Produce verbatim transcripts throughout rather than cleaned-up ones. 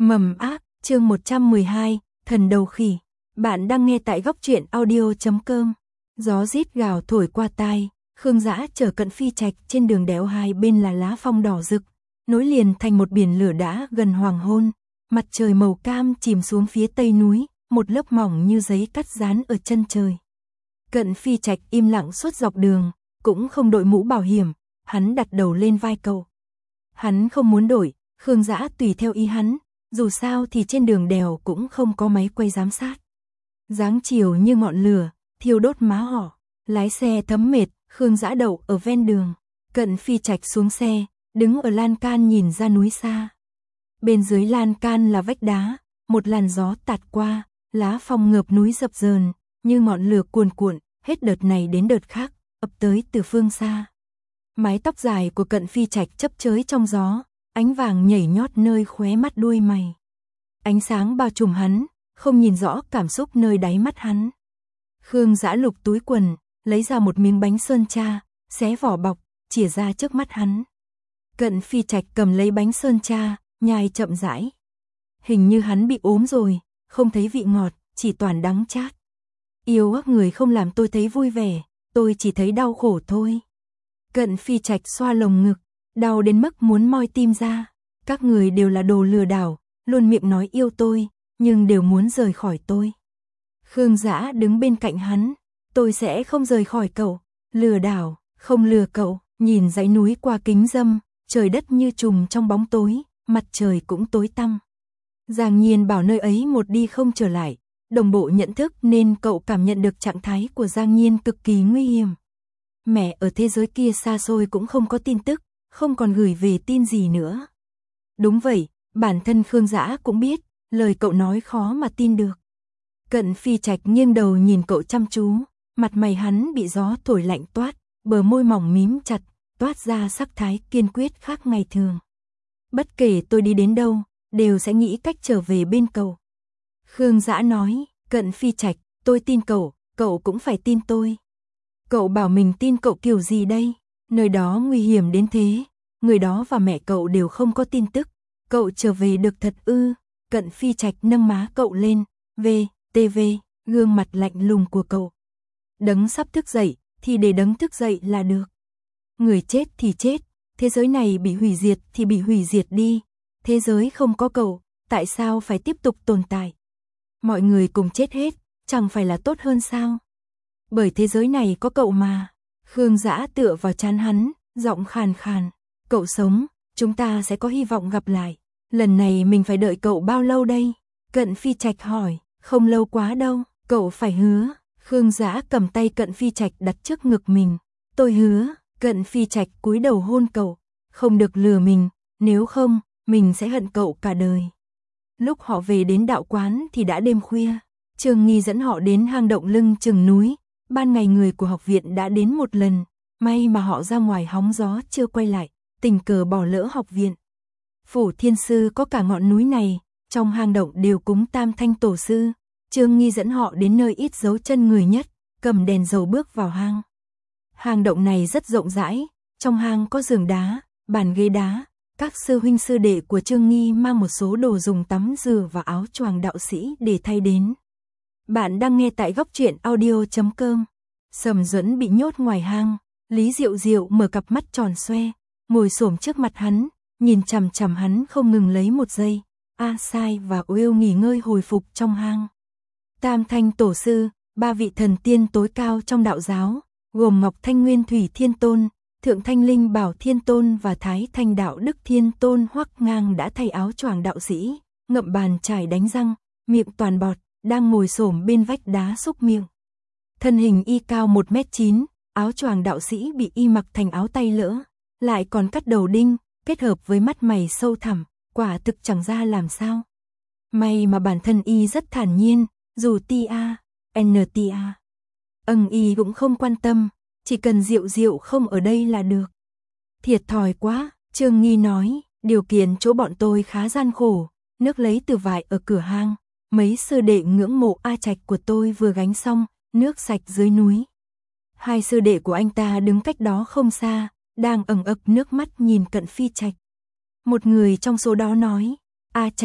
Mầm ác, chương một trăm mười hai, thần đầu khỉ. Bạn đang nghe tại góc truyện audio chấm com. Gió rít gào thổi qua tai, Khương Dã chở Cận Phi Trạch trên đường đèo, hai bên là lá phong đỏ rực, nối liền thành một biển lửa đã gần hoàng hôn. Mặt trời màu cam chìm xuống phía tây núi, một lớp mỏng như giấy cắt dán ở chân trời. Cận Phi Trạch im lặng suốt dọc đường, cũng không đội mũ bảo hiểm, hắn đặt đầu lên vai cậu. Hắn không muốn đổi, Khương Dã tùy theo ý hắn, dù sao thì trên đường đèo cũng không có máy quay giám sát. Dáng chiều như ngọn lửa, thiêu đốt má họ, lái xe thấm mệt, Khương Dã đậu ở ven đường. Cận Phi Trạch xuống xe, đứng ở lan can nhìn ra núi xa. Bên dưới lan can là vách đá, một làn gió tạt qua, lá phong ngợp núi dập dờn, như ngọn lửa cuồn cuộn, hết đợt này đến đợt khác, ập tới từ phương xa. Mái tóc dài của Cận Phi Trạch chấp chới trong gió, ánh vàng nhảy nhót nơi khóe mắt đuôi mày. Ánh sáng bao trùm hắn, không nhìn rõ cảm xúc nơi đáy mắt hắn. Khương Dã lục túi quần, lấy ra một miếng bánh sơn tra, xé vỏ bọc, chìa ra trước mắt hắn. Cận Phi Trạch cầm lấy bánh sơn tra, nhai chậm rãi. Hình như hắn bị ốm rồi, không thấy vị ngọt, chỉ toàn đắng chát. Yêu ác người không làm tôi thấy vui vẻ, tôi chỉ thấy đau khổ thôi. Cận Phi Trạch xoa lồng ngực, đau đến mức muốn moi tim ra. Các người đều là đồ lừa đảo, luôn miệng nói yêu tôi, nhưng đều muốn rời khỏi tôi. Khương Dã đứng bên cạnh hắn, tôi sẽ không rời khỏi cậu. Lừa đảo, không lừa cậu. Nhìn dãy núi qua kính râm, trời đất như trùm trong bóng tối, mặt trời cũng tối tăm. Giang Nhiên bảo nơi ấy một đi không trở lại, đồng bộ nhận thức nên cậu cảm nhận được trạng thái của Giang Nhiên cực kỳ nguy hiểm. Mẹ ở thế giới kia xa xôi cũng không có tin tức, không còn gửi về tin gì nữa. Đúng vậy, bản thân Khương Dã cũng biết, lời cậu nói khó mà tin được. Cận Phi Trạch nghiêng đầu nhìn cậu chăm chú, mặt mày hắn bị gió thổi lạnh toát, bờ môi mỏng mím chặt, toát ra sắc thái kiên quyết khác ngày thường. Bất kể tôi đi đến đâu, đều sẽ nghĩ cách trở về bên cậu. Khương Dã nói, Cận Phi Trạch, tôi tin cậu, cậu cũng phải tin tôi. Cậu bảo mình tin cậu kiểu gì đây? Nơi đó nguy hiểm đến thế, người đó và mẹ cậu đều không có tin tức. Cậu trở về được thật ư? Cận Phi Trạch nâng má cậu lên, về, tê vê, gương mặt lạnh lùng của cậu. Đấng sắp thức dậy, thì để đấng thức dậy là được. Người chết thì chết, thế giới này bị hủy diệt thì bị hủy diệt đi. Thế giới không có cậu, tại sao phải tiếp tục tồn tại? Mọi người cùng chết hết, chẳng phải là tốt hơn sao? Bởi thế giới này có cậu mà. Khương Dã tựa vào trán hắn, giọng khàn khàn. Cậu sống, chúng ta sẽ có hy vọng gặp lại. Lần này mình phải đợi cậu bao lâu đây? Cận Phi Trạch hỏi, không lâu quá đâu, cậu phải hứa. Khương Dã cầm tay Cận Phi Trạch đặt trước ngực mình. Tôi hứa. Cận Phi Trạch cúi đầu hôn cậu. Không được lừa mình, nếu không, mình sẽ hận cậu cả đời. Lúc họ về đến đạo quán thì đã đêm khuya. Trương Nghi dẫn họ đến hang động lưng chừng núi. Ban ngày người của học viện đã đến một lần, may mà họ ra ngoài hóng gió chưa quay lại, tình cờ bỏ lỡ học viện. Phủ Thiên Sư có cả ngọn núi này, trong hang động đều cúng Tam Thanh Tổ Sư. Trương Nghi dẫn họ đến nơi ít dấu chân người nhất, cầm đèn dầu bước vào hang. Hang động này rất rộng rãi, trong hang có giường đá, bàn ghế đá. Các sư huynh sư đệ của Trương Nghi mang một số đồ dùng tắm rửa và áo choàng đạo sĩ để thay đến. Bạn đang nghe tại góc truyện audio chấm com. Sầm Duẫn bị nhốt ngoài hang, Lý Diệu Diệu mở cặp mắt tròn xoe, ngồi xổm trước mặt hắn, nhìn chằm chằm hắn không ngừng lấy một giây. A Sai và Uêu nghỉ ngơi hồi phục trong hang. Tam Thanh Tổ Sư, ba vị thần tiên tối cao trong đạo giáo, gồm Ngọc Thanh Nguyên Thủy Thiên Tôn, Thượng Thanh Linh Bảo Thiên Tôn và Thái Thanh Đạo Đức Thiên Tôn Hoắc Ngang đã thay áo choàng đạo sĩ, ngậm bàn chải đánh răng, miệng toàn bọt, đang ngồi xổm bên vách đá xúc miệng. Thân hình y cao một mét chín, áo choàng đạo sĩ bị y mặc thành áo tay lỡ, lại còn cắt đầu đinh, kết hợp với mắt mày sâu thẳm, quả thực chẳng ra làm sao. May mà bản thân y rất thản nhiên, dù tia, ntia, âng y cũng không quan tâm, chỉ cần Diệu Diệu không ở đây là được. Thiệt thòi quá, Trương Nghi nói, điều kiện chỗ bọn tôi khá gian khổ, nước lấy từ vại ở cửa hang. Mấy sư đệ ngưỡng mộ A Trạch của tôi vừa gánh xong, nước sạch dưới núi. Hai sư đệ của anh ta đứng cách đó không xa, đang ẩn ực nước mắt nhìn Cận Phi Trạch. Một người trong số đó nói, A Trạch,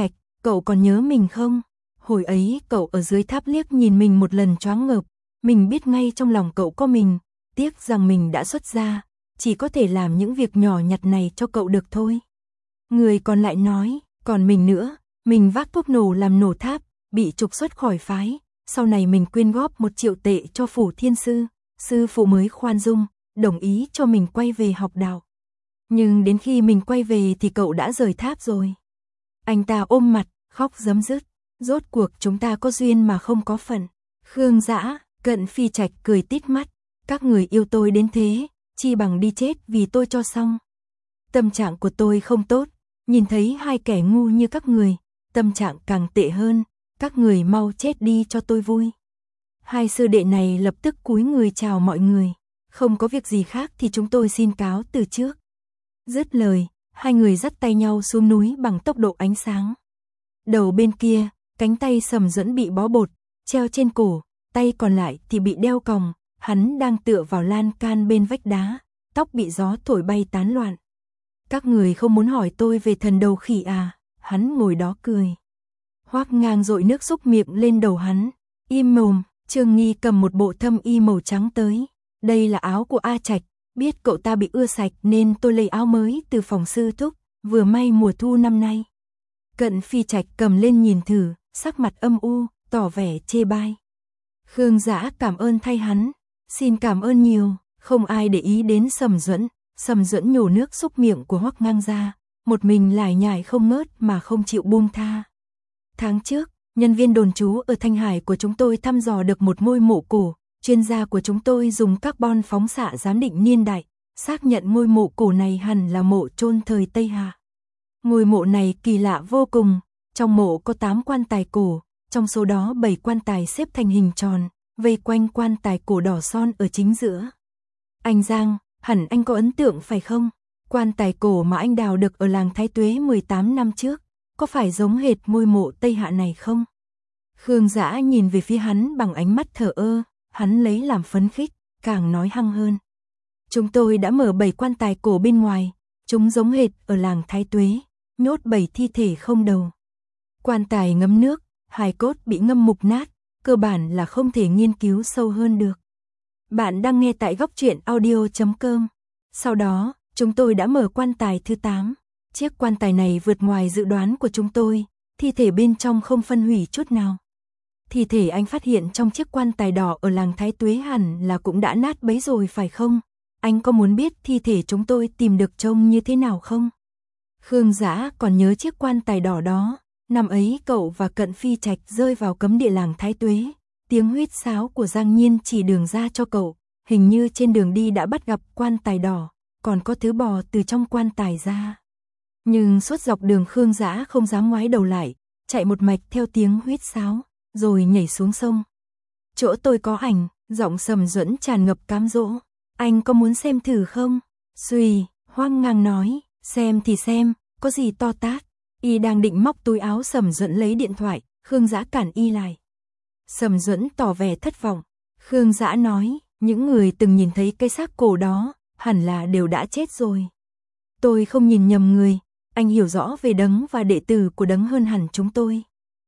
cậu còn nhớ mình không? Hồi ấy cậu ở dưới tháp liếc nhìn mình một lần choáng ngợp, mình biết ngay trong lòng cậu có mình, tiếc rằng mình đã xuất gia, chỉ có thể làm những việc nhỏ nhặt này cho cậu được thôi. Người còn lại nói, còn mình nữa, mình vác thuốc nổ làm nổ tháp, bị trục xuất khỏi phái, sau này mình quyên góp một triệu tệ cho phủ thiên sư, sư phụ mới khoan dung, đồng ý cho mình quay về học đạo. Nhưng đến khi mình quay về thì cậu đã rời tháp rồi. Anh ta ôm mặt, khóc rấm rứt, rốt cuộc chúng ta có duyên mà không có phận. Khương Dã, Cận Phi Trạch cười tít mắt, các người yêu tôi đến thế, chi bằng đi chết vì tôi cho xong. Tâm trạng của tôi không tốt, nhìn thấy hai kẻ ngu như các người, tâm trạng càng tệ hơn, các người mau chết đi cho tôi vui. Hai sư đệ này lập tức cúi người chào mọi người, không có việc gì khác thì chúng tôi xin cáo từ trước. Dứt lời, hai người dắt tay nhau xuống núi bằng tốc độ ánh sáng. Đầu bên kia, cánh tay Sầm Duẫn bị bó bột, treo trên cổ, tay còn lại thì bị đeo còng, hắn đang tựa vào lan can bên vách đá, tóc bị gió thổi bay tán loạn. Các người không muốn hỏi tôi về thần đầu khỉ à? Hắn ngồi đó cười. Hoắc Ngang dội nước xúc miệng lên đầu hắn. Im mồm, Trương Nghi cầm một bộ thâm y màu trắng tới. Đây là áo của A Trạch, biết cậu ta bị ưa sạch nên tôi lấy áo mới từ phòng sư thúc, vừa may mùa thu năm nay. Cận Phi Trạch cầm lên nhìn thử, sắc mặt âm u, tỏ vẻ chê bai. Khương Dã cảm ơn thay hắn, xin cảm ơn nhiều, không ai để ý đến Sầm Duẫn. Sầm Duẫn nhổ nước xúc miệng của Hoắc Ngang ra, một mình lải nhải không ngớt mà không chịu buông tha. Tháng trước, nhân viên đồn trú ở Thanh Hải của chúng tôi thăm dò được một ngôi mộ cổ, chuyên gia của chúng tôi dùng carbon phóng xạ giám định niên đại, xác nhận ngôi mộ cổ này hẳn là mộ chôn thời Tây Hà. Ngôi mộ này kỳ lạ vô cùng, trong mộ có tám quan tài cổ, trong số đó bảy quan tài xếp thành hình tròn, vây quanh quan tài cổ đỏ son ở chính giữa. Anh Giang, hẳn anh có ấn tượng phải không? Quan tài cổ mà anh đào được ở làng Thái Tuế mười tám năm trước, có phải giống hệt ngôi mộ Tây Hạ này không? Khương Dã nhìn về phía hắn bằng ánh mắt thờ ơ, hắn lấy làm phấn khích, càng nói hăng hơn. Chúng tôi đã mở bảy quan tài cổ bên ngoài, chúng giống hệt ở làng Thái Tuế, nhốt bảy thi thể không đầu. Quan tài ngấm nước, hài cốt bị ngâm mục nát, cơ bản là không thể nghiên cứu sâu hơn được. Bạn đang nghe tại góc truyện audio chấm com. Sau đó, chúng tôi đã mở quan tài thứ tám. Chiếc quan tài này vượt ngoài dự đoán của chúng tôi, thi thể bên trong không phân hủy chút nào. Thi thể anh phát hiện trong chiếc quan tài đỏ ở làng Thái Tuế hẳn là cũng đã nát bấy rồi phải không? Anh có muốn biết thi thể chúng tôi tìm được trông như thế nào không? Khương Dã còn nhớ chiếc quan tài đỏ đó, năm ấy cậu và Cận Phi Trạch rơi vào cấm địa làng Thái Tuế. Tiếng huýt sáo của Giang Nhiên chỉ đường ra cho cậu, hình như trên đường đi đã bắt gặp quan tài đỏ, còn có thứ bò từ trong quan tài ra. Nhưng suốt dọc đường Khương Dã không dám ngoái đầu lại, chạy một mạch theo tiếng huýt sáo, rồi nhảy xuống sông. Chỗ tôi có ảnh, giọng Sầm Duẫn tràn ngập cám dỗ. Anh có muốn xem thử không? Xuy, Hoắc Ngang nói, xem thì xem, có gì to tát. Y đang định móc túi áo Sầm Duẫn lấy điện thoại, Khương Dã cản Y lại. Sầm Duẫn tỏ vẻ thất vọng. Khương Dã nói, những người từng nhìn thấy cây xác cổ đó, hẳn là đều đã chết rồi. Tôi không nhìn nhầm người, anh hiểu rõ về Đấng và đệ tử của Đấng hơn hẳn chúng tôi.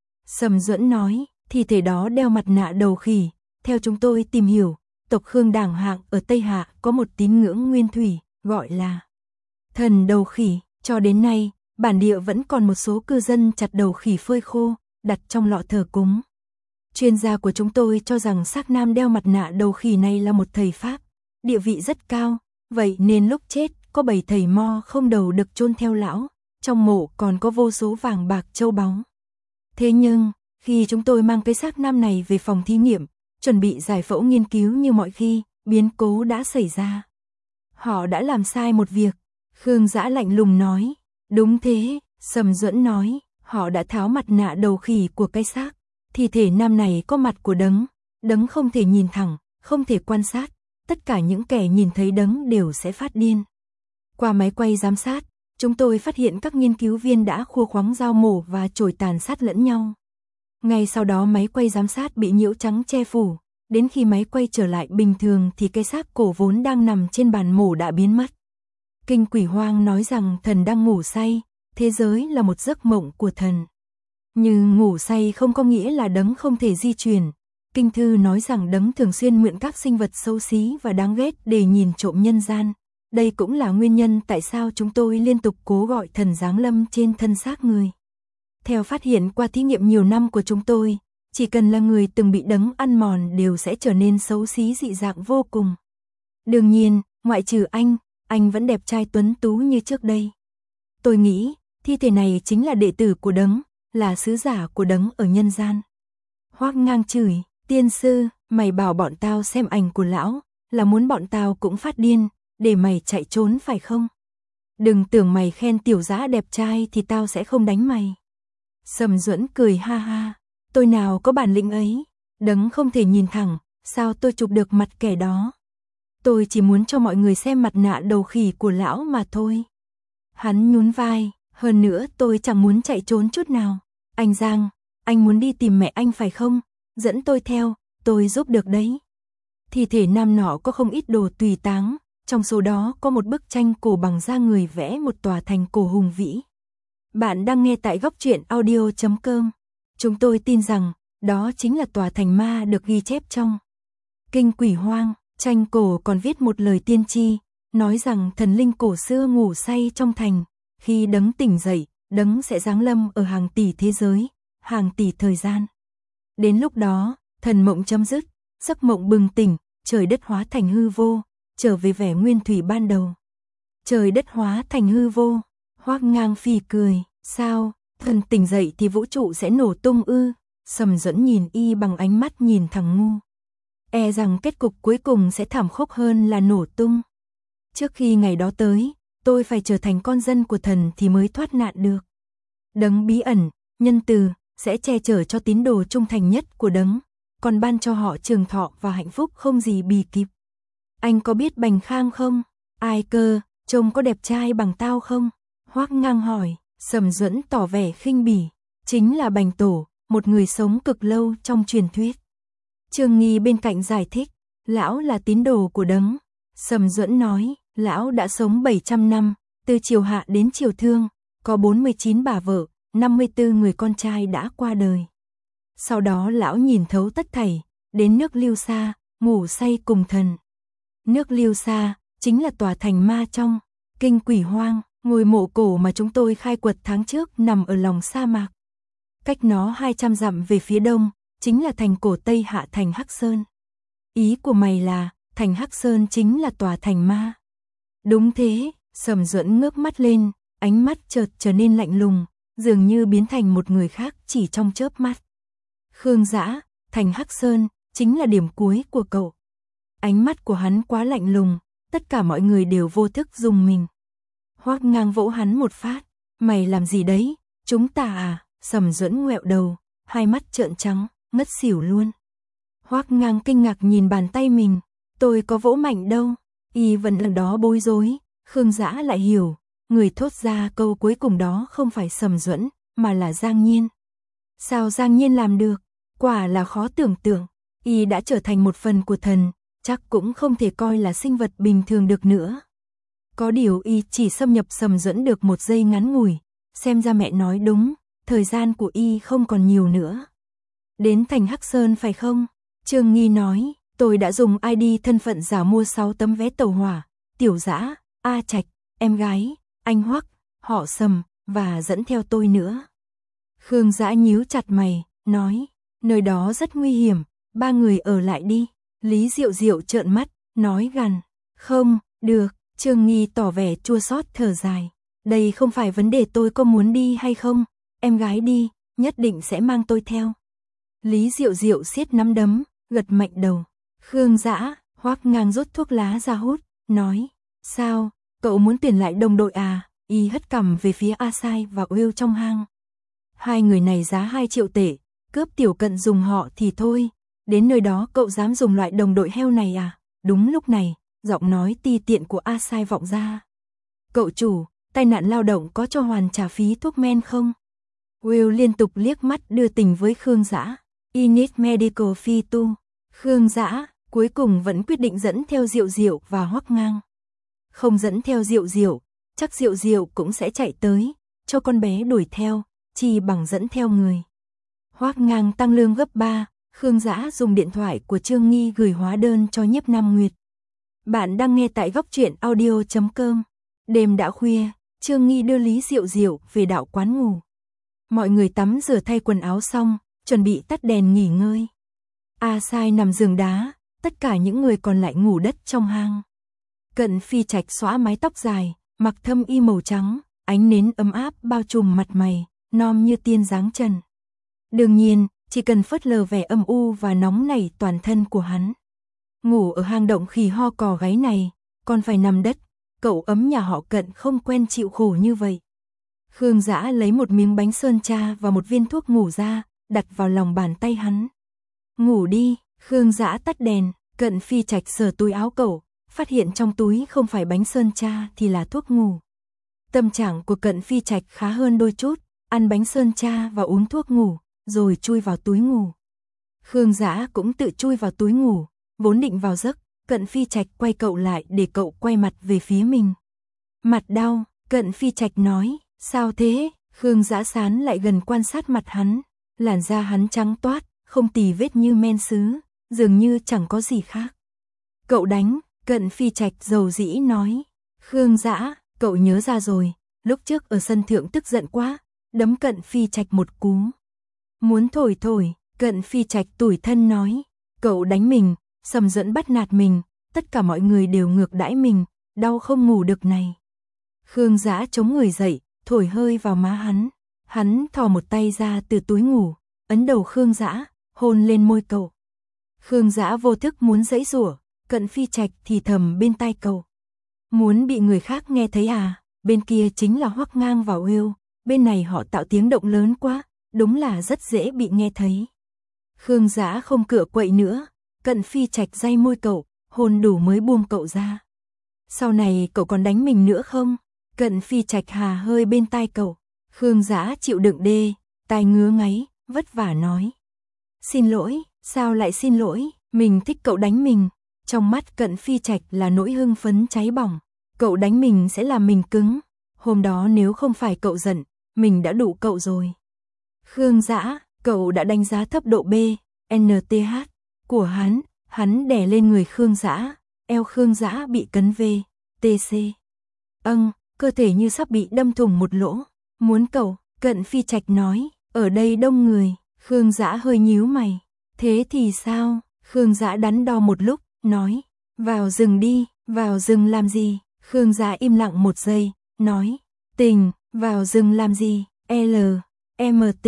Sầm Duẫn nói, thi thể đó đeo mặt nạ đầu khỉ, theo chúng tôi tìm hiểu, tộc Khương Đảng Hạng ở Tây Hạ có một tín ngưỡng nguyên thủy, gọi là thần đầu khỉ. Cho đến nay, bản địa vẫn còn một số cư dân chặt đầu khỉ phơi khô, đặt trong lọ thờ cúng. Chuyên gia của chúng tôi cho rằng xác nam đeo mặt nạ đầu khỉ này là một thầy Pháp, địa vị rất cao, vậy nên lúc chết có bảy thầy mo không đầu được chôn theo lão, trong mộ còn có vô số vàng bạc châu báu. Thế nhưng, khi chúng tôi mang cái xác nam này về phòng thí nghiệm, chuẩn bị giải phẫu nghiên cứu như mọi khi, biến cố đã xảy ra. Họ đã làm sai một việc, Khương Dã lạnh lùng nói. Đúng thế, Sầm Duẫn nói, họ đã tháo mặt nạ đầu khỉ của cái xác. Thi thể nam này có mặt của Đấng, Đấng không thể nhìn thẳng, không thể quan sát, tất cả những kẻ nhìn thấy Đấng đều sẽ phát điên. Qua máy quay giám sát, chúng tôi phát hiện các nghiên cứu viên đã khua khoáng dao mổ và chổi tàn sát lẫn nhau. Ngay sau đó máy quay giám sát bị nhiễu trắng che phủ, đến khi máy quay trở lại bình thường thì cái xác cổ vốn đang nằm trên bàn mổ đã biến mất. Kinh Quỷ Hoang nói rằng thần đang ngủ say, thế giới là một giấc mộng của thần. Nhưng ngủ say không có nghĩa là đấng không thể di chuyển. Kinh thư nói rằng đấng thường xuyên mượn các sinh vật xấu xí và đáng ghét để nhìn trộm nhân gian. Đây cũng là nguyên nhân tại sao chúng tôi liên tục cố gọi thần giáng lâm trên thân xác người. Theo phát hiện qua thí nghiệm nhiều năm của chúng tôi, chỉ cần là người từng bị đấng ăn mòn đều sẽ trở nên xấu xí dị dạng vô cùng. Đương nhiên, ngoại trừ anh, anh vẫn đẹp trai tuấn tú như trước đây. Tôi nghĩ, thi thể này chính là đệ tử của đấng, là sứ giả của đấng ở nhân gian. Hoắc Ngang chửi, tiên sư, mày bảo bọn tao xem ảnh của lão, là muốn bọn tao cũng phát điên, để mày chạy trốn phải không? Đừng tưởng mày khen tiểu dã đẹp trai thì tao sẽ không đánh mày. Sầm Duẫn cười ha ha, tôi nào có bản lĩnh ấy, đấng không thể nhìn thẳng, sao tôi chụp được mặt kẻ đó. Tôi chỉ muốn cho mọi người xem mặt nạ đầu khỉ của lão mà thôi. Hắn nhún vai, hơn nữa tôi chẳng muốn chạy trốn chút nào. Anh Giang, anh muốn đi tìm mẹ anh phải không? Dẫn tôi theo, tôi giúp được đấy. Thi thể nam nọ có không ít đồ tùy táng, trong số đó có một bức tranh cổ bằng da người vẽ một tòa thành cổ hùng vĩ. Bạn đang nghe tại góc truyện audio chấm com. Chúng tôi tin rằng, đó chính là tòa thành ma được ghi chép trong Kinh Quỷ Hoang. Tranh cổ còn viết một lời tiên tri, nói rằng thần linh cổ xưa ngủ say trong thành, khi đấng tỉnh dậy, đấng sẽ giáng lâm ở hàng tỷ thế giới, hàng tỷ thời gian. Đến lúc đó, thần mộng chấm dứt, giấc mộng bừng tỉnh, trời đất hóa thành hư vô, trở về vẻ nguyên thủy ban đầu. Trời đất hóa thành hư vô, Hoắc Ngang phì cười, sao, thần tỉnh dậy thì vũ trụ sẽ nổ tung ư? Sầm Duẫn nhìn y bằng ánh mắt nhìn thằng ngu. E rằng kết cục cuối cùng sẽ thảm khốc hơn là nổ tung. Trước khi ngày đó tới, tôi phải trở thành con dân của thần thì mới thoát nạn được. Đấng bí ẩn, nhân từ, sẽ che chở cho tín đồ trung thành nhất của đấng, còn ban cho họ trường thọ và hạnh phúc không gì bì kịp. Anh có biết Bành Khang không? Ai cơ, trông có đẹp trai bằng tao không? Hoắc Ngang hỏi. Sầm Duẫn tỏ vẻ khinh bỉ. Chính là Bành Tổ, một người sống cực lâu trong truyền thuyết. Trương Nghi bên cạnh giải thích, lão là tín đồ của đấng. Sầm Duẫn nói, lão đã sống bảy trăm năm, từ triều hạ đến triều thương, có bốn mươi chín bà vợ, năm mươi tư người con trai đã qua đời. Sau đó lão nhìn thấu tất thảy, đến nước Lưu Sa, ngủ say cùng thần. Nước Lưu Sa chính là tòa thành ma trong Kinh Quỷ Hoang, ngôi mộ cổ mà chúng tôi khai quật tháng trước nằm ở lòng sa mạc. Cách nó hai trăm dặm về phía đông, chính là thành cổ Tây Hạ thành Hắc Sơn. Ý của mày là, thành Hắc Sơn chính là tòa thành ma. Đúng thế, Sầm Duẫn ngước mắt lên, ánh mắt chợt trở nên lạnh lùng, dường như biến thành một người khác chỉ trong chớp mắt. Khương Dã, thành Hắc Sơn, chính là điểm cuối của cậu. Ánh mắt của hắn quá lạnh lùng, tất cả mọi người đều vô thức rùng mình. Hoắc Ngang vỗ hắn một phát, mày làm gì đấy, chúng ta à? Sầm Duẫn ngoẹo đầu, hai mắt trợn trắng, ngất xỉu luôn. Hoắc Ngang kinh ngạc nhìn bàn tay mình, tôi có vỗ mạnh đâu, y vẫn lần đó bối rối. Khương Dã lại hiểu, người thốt ra câu cuối cùng đó không phải Sầm Duẫn, mà là Giang Nhiên. Sao Giang Nhiên làm được? Quả là khó tưởng tượng, y đã trở thành một phần của thần, chắc cũng không thể coi là sinh vật bình thường được nữa. Có điều y chỉ xâm nhập Sầm Duẫn được một giây ngắn ngủi, xem ra mẹ nói đúng, thời gian của y không còn nhiều nữa. Đến thành Hắc Sơn phải không? Trương Nghi nói, tôi đã dùng i đê thân phận giả mua sáu tấm vé tàu hỏa, Tiểu Dã, A Trạch, em gái, anh Hoắc, họ Sầm, và dẫn theo tôi nữa. Khương Dã nhíu chặt mày, nói, nơi đó rất nguy hiểm, ba người ở lại đi. Lý Diệu Diệu trợn mắt, nói gằn, không, được. Trương Nghi tỏ vẻ chua xót thở dài, đây không phải vấn đề tôi có muốn đi hay không, em gái đi, nhất định sẽ mang tôi theo. Lý Diệu Diệu siết nắm đấm, gật mạnh đầu. Khương Dã, Hoắc Ngang rút thuốc lá ra hút, nói, sao, cậu muốn tuyển lại đồng đội à? Y hất cằm về phía A Sai và Will trong hang. Hai người này giá hai triệu tệ, cướp Tiểu Cận dùng họ thì thôi, đến nơi đó cậu dám dùng loại đồng đội heo này à? Đúng lúc này, giọng nói ti tiện của A Sai vọng ra. Cậu chủ, tai nạn lao động có cho hoàn trả phí thuốc men không? Will liên tục liếc mắt đưa tình với Khương Dã. I need medical fee too. Khương Dã cuối cùng vẫn quyết định dẫn theo Diệu Diệu và Hoắc Ngang. Không dẫn theo Diệu Diệu, chắc Diệu Diệu cũng sẽ chạy tới, cho con bé đuổi theo, chỉ bằng dẫn theo người. Hoắc Ngang tăng lương gấp ba, Khương Dã dùng điện thoại của Trương Nghi gửi hóa đơn cho Nhiếp Nam Nguyệt. Bạn đang nghe tại góc truyện audio chấm com. Đêm đã khuya, Trương Nghi đưa Lý Diệu Diệu về đạo quán ngủ. Mọi người tắm rửa thay quần áo xong, chuẩn bị tắt đèn nghỉ ngơi. A Sai nằm giường đá, tất cả những người còn lại ngủ đất trong hang. Cận Phi Trạch xõa mái tóc dài, mặc thâm y màu trắng, ánh nến ấm áp bao trùm mặt mày, non như tiên dáng trần. Đương nhiên, chỉ cần phớt lờ vẻ âm u và nóng nảy toàn thân của hắn. Ngủ ở hang động khỉ ho cò gáy này, còn phải nằm đất, cậu ấm nhà họ Cận không quen chịu khổ như vậy. Khương Dã lấy một miếng bánh sơn tra và một viên thuốc ngủ ra, đặt vào lòng bàn tay hắn. Ngủ đi, Khương Dã tắt đèn, Cận Phi Trạch sờ túi áo cậu, phát hiện trong túi không phải bánh sơn tra thì là thuốc ngủ. Tâm trạng của Cận Phi Trạch khá hơn đôi chút, ăn bánh sơn tra và uống thuốc ngủ, rồi chui vào túi ngủ. Khương Dã cũng tự chui vào túi ngủ, vốn định vào giấc, Cận Phi Trạch quay cậu lại để cậu quay mặt về phía mình. Mặt đau, Cận Phi Trạch nói, sao thế? Khương Dã sán lại gần quan sát mặt hắn, làn da hắn trắng toát, không tì vết như men sứ, dường như chẳng có gì khác. Cậu đánh, Cận Phi Trạch dầu dĩ nói. Khương Dã, cậu nhớ ra rồi, lúc trước ở sân thượng tức giận quá, đấm Cận Phi Trạch một cú. Muốn thổi thổi, Cận Phi Trạch tủi thân nói, cậu đánh mình, sầm dẫn bắt nạt mình, tất cả mọi người đều ngược đãi mình, đau không ngủ được này. Khương Dã chống người dậy, thổi hơi vào má hắn, hắn thò một tay ra từ túi ngủ, ấn đầu Khương Dã, hôn lên môi cậu. Khương Dã vô thức muốn giãy giụa, Cận Phi Trạch thì thầm bên tai cậu. Muốn bị người khác nghe thấy à, bên kia chính là Hoắc Ngang và Will, bên này họ tạo tiếng động lớn quá, đúng là rất dễ bị nghe thấy. Khương Dã không cựa quậy nữa, Cận Phi Trạch day môi cậu, hôn đủ mới buông cậu ra. Sau này cậu còn đánh mình nữa không? Cận Phi Trạch hà hơi bên tai cậu. Khương Dã chịu đựng đê, tai ngứa ngáy, vất vả nói. Xin lỗi, sao lại xin lỗi, mình thích cậu đánh mình. Trong mắt Cận Phi Trạch là nỗi hưng phấn cháy bỏng, cậu đánh mình sẽ làm mình cứng. Hôm đó nếu không phải cậu giận, mình đã đụ cậu rồi. Khương Dã, cậu đã đánh giá thấp độ B, N T H của hắn, hắn đè lên người Khương Dã, eo Khương Dã bị cấn V, T C. Âng, cơ thể như sắp bị đâm thủng một lỗ. Muốn cậu, Cận Phi Trạch nói, ở đây đông người. Khương Dã hơi nhíu mày. Thế thì sao? Khương Dã đắn đo một lúc, nói, vào rừng đi. Vào rừng làm gì? Khương Dã im lặng một giây, nói, tình, vào rừng làm gì? L, M T,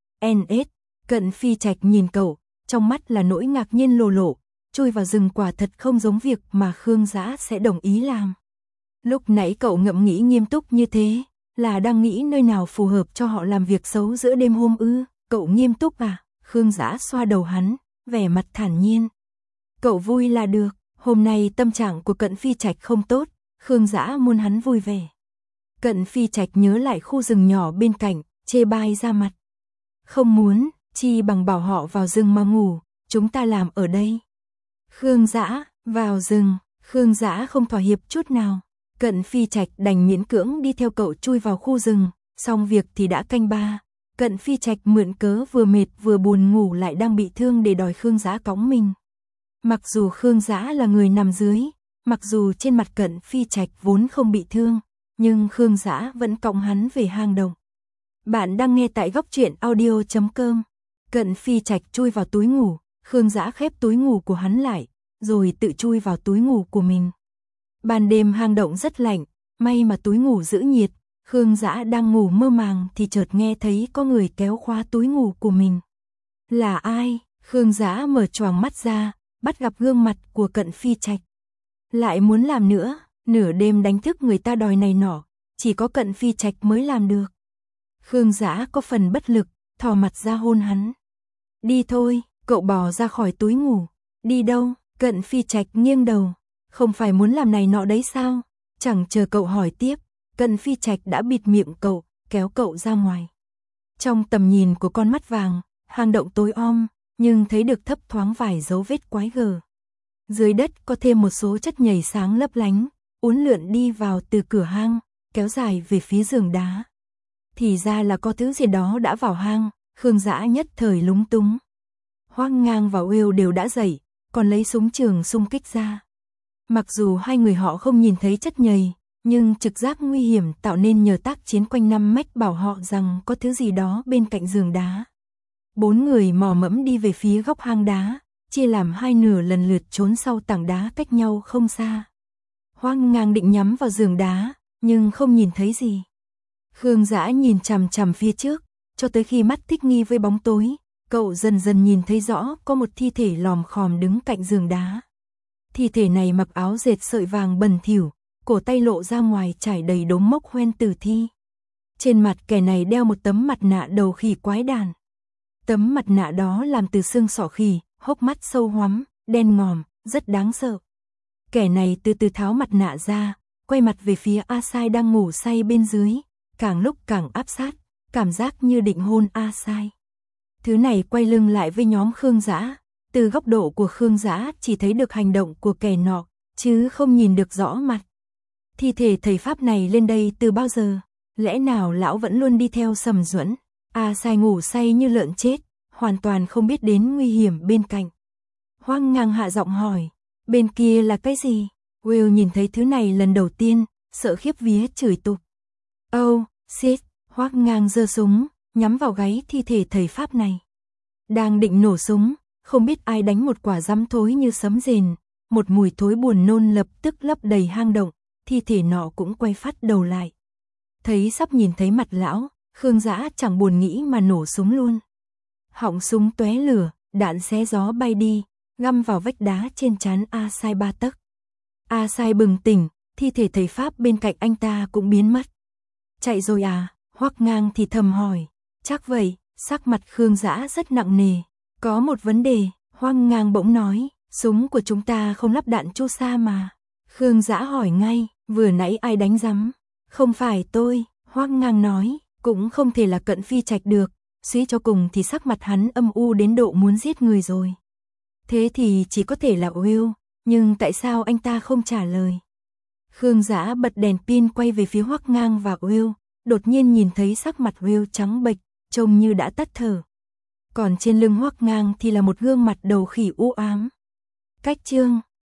N S. Cận Phi Trạch nhìn cậu, trong mắt là nỗi ngạc nhiên lộ lộ, chui vào rừng quả thật không giống việc mà Khương Dã sẽ đồng ý làm. Lúc nãy cậu ngẫm nghĩ nghiêm túc như thế, là đang nghĩ nơi nào phù hợp cho họ làm việc xấu giữa đêm hôm ư? Cậu nghiêm túc à? Khương Dã xoa đầu hắn, vẻ mặt thản nhiên. Cậu vui là được, hôm nay tâm trạng của Cận Phi Trạch không tốt, Khương Dã muốn hắn vui vẻ. Cận Phi Trạch nhớ lại khu rừng nhỏ bên cạnh, chê bai ra mặt. Không muốn, chi bằng bảo họ vào rừng mà ngủ, chúng ta làm ở đây. Khương Dã, vào rừng, Khương Dã không thỏa hiệp chút nào. Cận Phi Trạch đành miễn cưỡng đi theo cậu chui vào khu rừng, xong việc thì đã canh ba. Cận Phi Trạch mượn cớ vừa mệt vừa buồn ngủ lại đang bị thương để đòi Khương Dã cõng mình. Mặc dù Khương Dã là người nằm dưới, mặc dù trên mặt Cận Phi Trạch vốn không bị thương, nhưng Khương Dã vẫn cõng hắn về hang động. Bạn đang nghe tại góc truyện audio chấm com. Cận Phi Trạch chui vào túi ngủ, Khương Dã khép túi ngủ của hắn lại, rồi tự chui vào túi ngủ của mình. Ban đêm hang động rất lạnh, may mà túi ngủ giữ nhiệt, Khương Dã đang ngủ mơ màng thì chợt nghe thấy có người kéo khóa túi ngủ của mình. Là ai? Khương Dã mở choàng mắt ra, bắt gặp gương mặt của Cận Phi Trạch. Lại muốn làm nữa, nửa đêm đánh thức người ta đòi này nọ, chỉ có Cận Phi Trạch mới làm được. Khương Dã có phần bất lực, thò mặt ra hôn hắn. Đi thôi, cậu bò ra khỏi túi ngủ. Đi đâu? Cận Phi Trạch nghiêng đầu. Không phải muốn làm này nọ đấy sao? Chẳng chờ cậu hỏi tiếp, Cận Phi Trạch đã bịt miệng cậu, kéo cậu ra ngoài. Trong tầm nhìn của con mắt vàng, hang động tối om, nhưng thấy được thấp thoáng vài dấu vết quái gở. Dưới đất có thêm một số chất nhầy sáng lấp lánh, uốn lượn đi vào từ cửa hang, kéo dài về phía giường đá. Thì ra là có thứ gì đó đã vào hang, Khương Dã nhất thời lúng túng. Hoắc Ngang và Will đều đã dậy, còn lấy súng trường xung kích ra. Mặc dù hai người họ không nhìn thấy chất nhầy, nhưng trực giác nguy hiểm tạo nên nhờ tác chiến quanh năm mách bảo họ rằng có thứ gì đó bên cạnh giường đá. Bốn người mò mẫm đi về phía góc hang đá, chia làm hai nửa lần lượt trốn sau tảng đá cách nhau không xa. Hoắc Ngang định nhắm vào giường đá, nhưng không nhìn thấy gì. Khương Dã nhìn chằm chằm phía trước, cho tới khi mắt thích nghi với bóng tối, cậu dần dần nhìn thấy rõ có một thi thể lòm khòm đứng cạnh giường đá. Thi thể này mặc áo dệt sợi vàng bẩn thỉu, cổ tay lộ ra ngoài trải đầy đốm mốc hoen tử thi. Trên mặt kẻ này đeo một tấm mặt nạ đầu khỉ quái đản. Tấm mặt nạ đó làm từ xương sọ khỉ, hốc mắt sâu hoắm, đen ngòm, rất đáng sợ. Kẻ này từ từ tháo mặt nạ ra, quay mặt về phía A Sai đang ngủ say bên dưới, càng lúc càng áp sát, cảm giác như định hôn A Sai. Thứ này quay lưng lại với nhóm Khương Dã, từ góc độ của Khương Dã chỉ thấy được hành động của kẻ nọ, chứ không nhìn được rõ mặt. Thi thể thầy Pháp này lên đây từ bao giờ? Lẽ nào lão vẫn luôn đi theo Sầm Duẫn? A Sai ngủ say như lợn chết, hoàn toàn không biết đến nguy hiểm bên cạnh. Hoắc Ngang hạ giọng hỏi, bên kia là cái gì? Will nhìn thấy thứ này lần đầu tiên, sợ khiếp vía chửi tục. Oh, shit, Hoắc Ngang giơ súng, nhắm vào gáy thi thể thầy Pháp này. Đang định nổ súng, không biết ai đánh một quả rắm thối như sấm rền, một mùi thối buồn nôn lập tức lấp đầy hang động, thi thể nọ cũng quay phát đầu lại. Thấy sắp nhìn thấy mặt lão, Khương Dã chẳng buồn nghĩ mà nổ súng luôn. Họng súng tóe lửa, đạn xé gió bay đi, găm vào vách đá trên trán A Sai ba tấc. A Sai bừng tỉnh, thi thể thầy Pháp bên cạnh anh ta cũng biến mất. Chạy rồi à? Hoắc Ngang thì thầm hỏi. Chắc vậy, sắc mặt Khương Dã rất nặng nề. Có một vấn đề, Hoắc Ngang bỗng nói, súng của chúng ta không lắp đạn chu sa mà. Khương Dã hỏi ngay, vừa nãy ai đánh rắm? Không phải tôi, Hoắc Ngang nói, cũng không thể là Cận Phi Trạch được, suy cho cùng thì sắc mặt hắn âm u đến độ muốn giết người rồi. Thế thì chỉ có thể là Will, nhưng tại sao anh ta không trả lời? Khương Dã bật đèn pin quay về phía Hoắc Ngang và Will, đột nhiên nhìn thấy sắc mặt Will trắng bệch, trông như đã tắt thở. Còn trên lưng Hoắc Ngang thì là một gương mặt đầu khỉ u ám. Cách chương